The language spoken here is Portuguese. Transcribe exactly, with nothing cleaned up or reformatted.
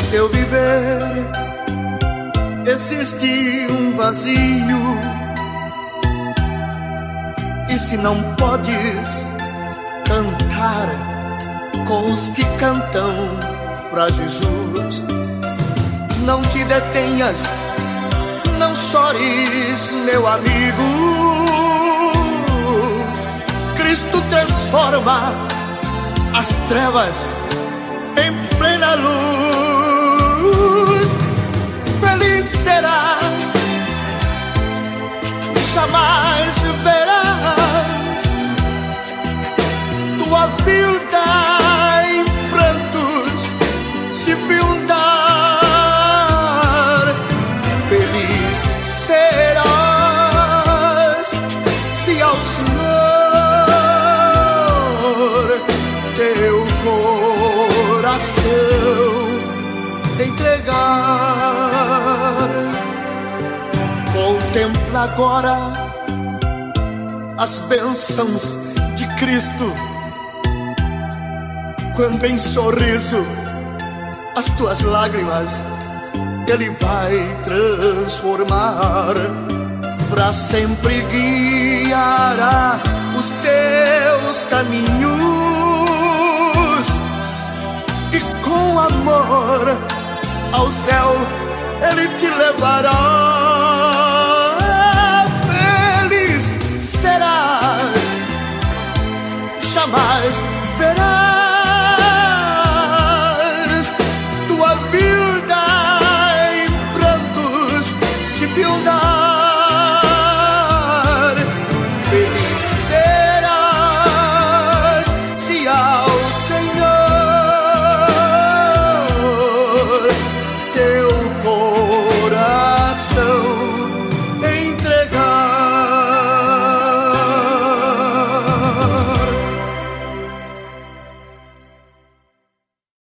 teu viver existe um vazio, e se não podes cantar com os que cantam pra Jesus, não te detenhas, não chores, meu amigo. Cristo transforma as trevas em plena luz. Feliz serás, jamais verás tua vida em prantos se findar. Feliz serás se ao Senhor teu coração entregar. Contempla agora as bênçãos de Cristo, quando em sorriso as tuas lágrimas Ele vai transformar. Pra sempre guiará os teus caminhos, e com amor ao céu Ele te levará. Feliz serás, jamais